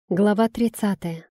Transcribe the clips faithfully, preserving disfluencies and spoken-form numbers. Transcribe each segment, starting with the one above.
Глава тридцатая.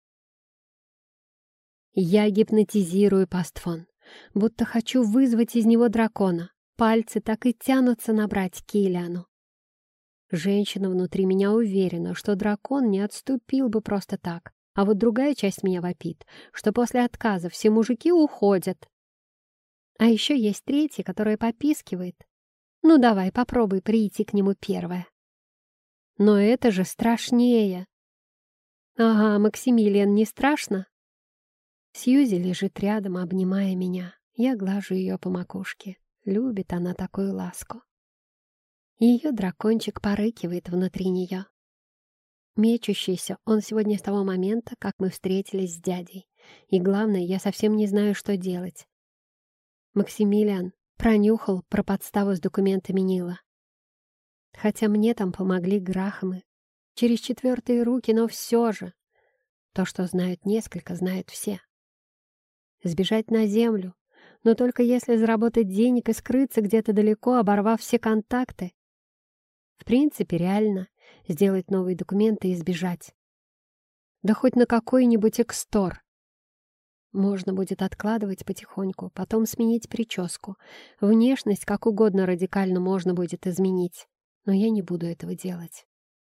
Я гипнотизирую Пастфон, будто хочу вызвать из него дракона. Пальцы так и тянутся набрать Киллиану. Женщина внутри меня уверена, что дракон не отступил бы просто так, а вот другая часть меня вопит, что после отказа все мужики уходят. А еще есть третья, которая попискивает. Ну давай, попробуй прийти к нему первая. Но это же страшнее. Ага, Максимилиан, не страшно? Сьюзи лежит рядом, обнимая меня. Я глажу ее по макушке. Любит она такую ласку. Ее дракончик порыкивает внутри нее. Мечущийся он сегодня с того момента, как мы встретились с дядей. И главное, я совсем не знаю, что делать. Максимилиан пронюхал про подставу с документами Нила. Хотя мне там помогли Грахамы. Через четвертые руки, но все же. То, что знают несколько, знают все. Сбежать на землю, но только если заработать денег и скрыться где-то далеко, оборвав все контакты. В принципе, реально сделать новые документы и сбежать. Да хоть на какой-нибудь экстор. Можно будет откладывать потихоньку, потом сменить прическу. Внешность как угодно радикально можно будет изменить, но я не буду этого делать.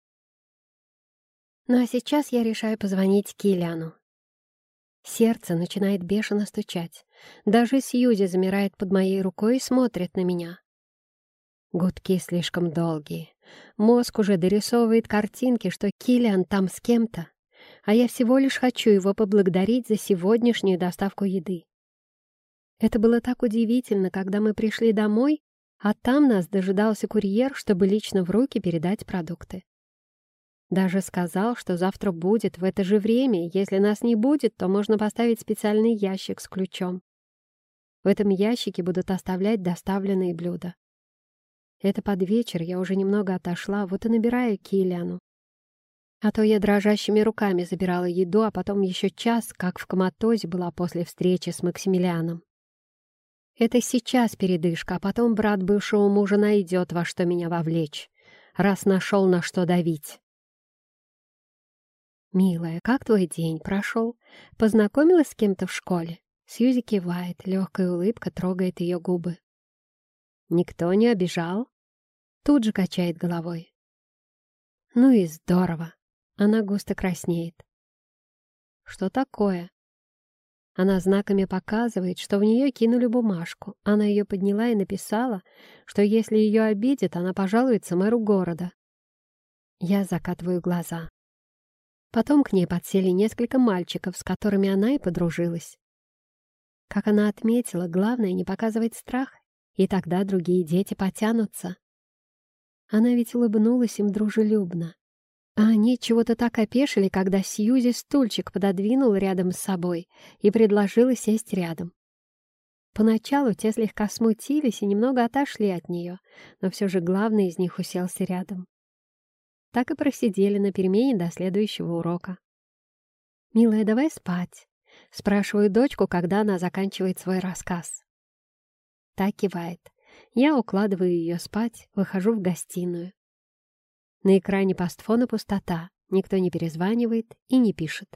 Ну а сейчас я решаю позвонить Киллиану. Сердце начинает бешено стучать. Даже Сьюзи замирает под моей рукой и смотрит на меня. Гудки слишком долгие. Мозг уже дорисовывает картинки, что Киллиан там с кем-то, а я всего лишь хочу его поблагодарить за сегодняшнюю доставку еды. Это было так удивительно, когда мы пришли домой, а там нас дожидался курьер, чтобы лично в руки передать продукты. Даже сказал, что завтра будет в это же время. Если нас не будет, то можно поставить специальный ящик с ключом. В этом ящике будут оставлять доставленные блюда. Это под вечер, я уже немного отошла, вот и набираю Киллиану. А то я дрожащими руками забирала еду, а потом еще час, как в коматозе была после встречи с Максимилианом. Это сейчас передышка, а потом брат бывшего мужа найдет, во что меня вовлечь, раз нашел на что давить. «Милая, как твой день прошел? Познакомилась с кем-то в школе?» Сьюзи кивает, легкая улыбка трогает ее губы. «Никто не обижал?» Тут же качает головой. «Ну и здорово!» Она густо краснеет. «Что такое?» Она знаками показывает, что в нее кинули бумажку. Она ее подняла и написала, что если ее обидят, она пожалуется мэру города. Я закатываю глаза. Потом к ней подсели несколько мальчиков, с которыми она и подружилась. Как она отметила, главное не показывать страх, и тогда другие дети потянутся. Она ведь улыбнулась им дружелюбно. А они чего-то так опешили, когда Сьюзи стульчик пододвинул рядом с собой и предложила сесть рядом. Поначалу те слегка смутились и немного отошли от нее, но все же главный из них уселся рядом. Так и просидели на перемене до следующего урока. «Милая, давай спать», — спрашиваю дочку, когда она заканчивает свой рассказ. Та кивает. Я укладываю ее спать, выхожу в гостиную. На экране Пастфона пустота, никто не перезванивает и не пишет.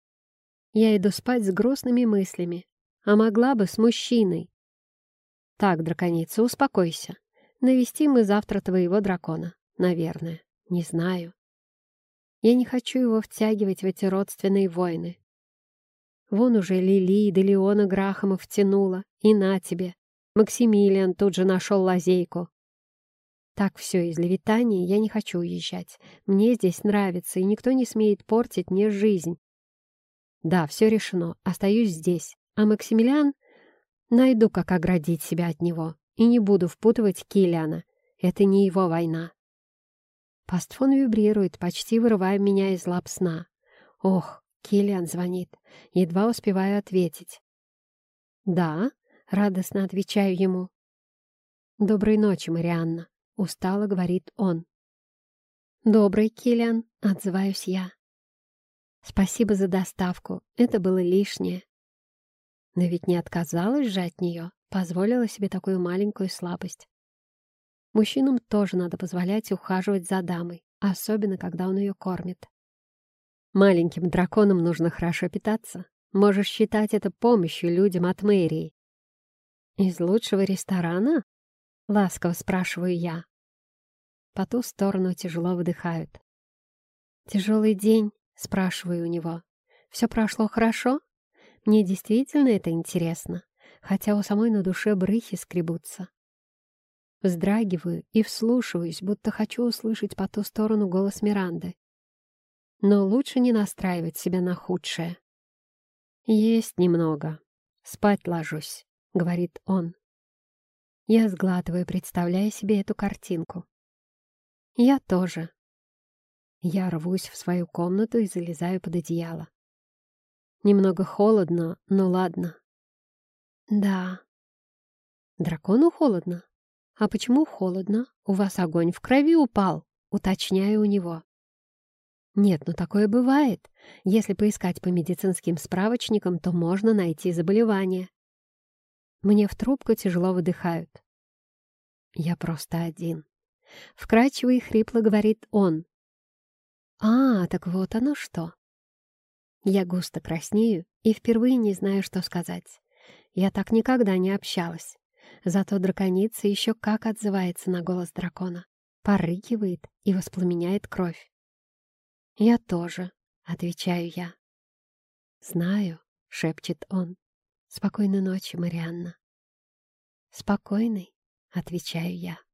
Я иду спать с грустными мыслями, а могла бы с мужчиной. «Так, драконица, успокойся. Навестим мы завтра твоего дракона, наверное. Не знаю. Я не хочу его втягивать в эти родственные войны. Вон уже Лили и Делеона Грахама втянула, и на тебе. Максимилиан тут же нашел лазейку. Так все, из Левитании я не хочу уезжать. Мне здесь нравится, и никто не смеет портить мне жизнь. Да, все решено, остаюсь здесь. А Максимилиан... Найду, как оградить себя от него, и не буду впутывать Киллиана. Это не его война. Пастфон вибрирует, почти вырывая меня из лап сна. Ох, Киллиан звонит. Едва успеваю ответить. «Да», — радостно отвечаю ему. «Доброй ночи, Марианна», — устало говорит он. «Добрый, Киллиан», — отзываюсь я. «Спасибо за доставку, это было лишнее». Но ведь не отказалась же от нее, позволила себе такую маленькую слабость. Мужчинам тоже надо позволять ухаживать за дамой, особенно когда он ее кормит. Маленьким драконам нужно хорошо питаться. Можешь считать это помощью людям от мэрии. «Из лучшего ресторана?» — ласково спрашиваю я. По ту сторону тяжело выдыхают. «Тяжелый день?» — спрашиваю у него. «Все прошло хорошо? Мне действительно это интересно, хотя у самой на душе брыхи скребутся». Вздрагиваю и вслушиваюсь, будто хочу услышать по ту сторону голос Миранды. Но лучше не настраивать себя на худшее. «Есть немного. Спать ложусь», — говорит он. Я сглатываю, представляя себе эту картинку. Я тоже. Я рвусь в свою комнату и залезаю под одеяло. Немного холодно, но ладно. Да. Дракону холодно? А почему холодно? У вас огонь в крови упал, уточняю у него. Нет, ну такое бывает. Если поискать по медицинским справочникам, то можно найти заболевание. Мне в трубку тяжело выдыхают. Я просто один. Вкрадчиво и хрипло говорит он. А, так вот оно что. Я густо краснею и впервые не знаю, что сказать. Я так никогда не общалась. Зато драконица еще как отзывается на голос дракона. Порыкивает и воспламеняет кровь. «Я тоже», — отвечаю я. «Знаю», — шепчет он. «Спокойной ночи, Марианна». «Спокойной», — отвечаю я.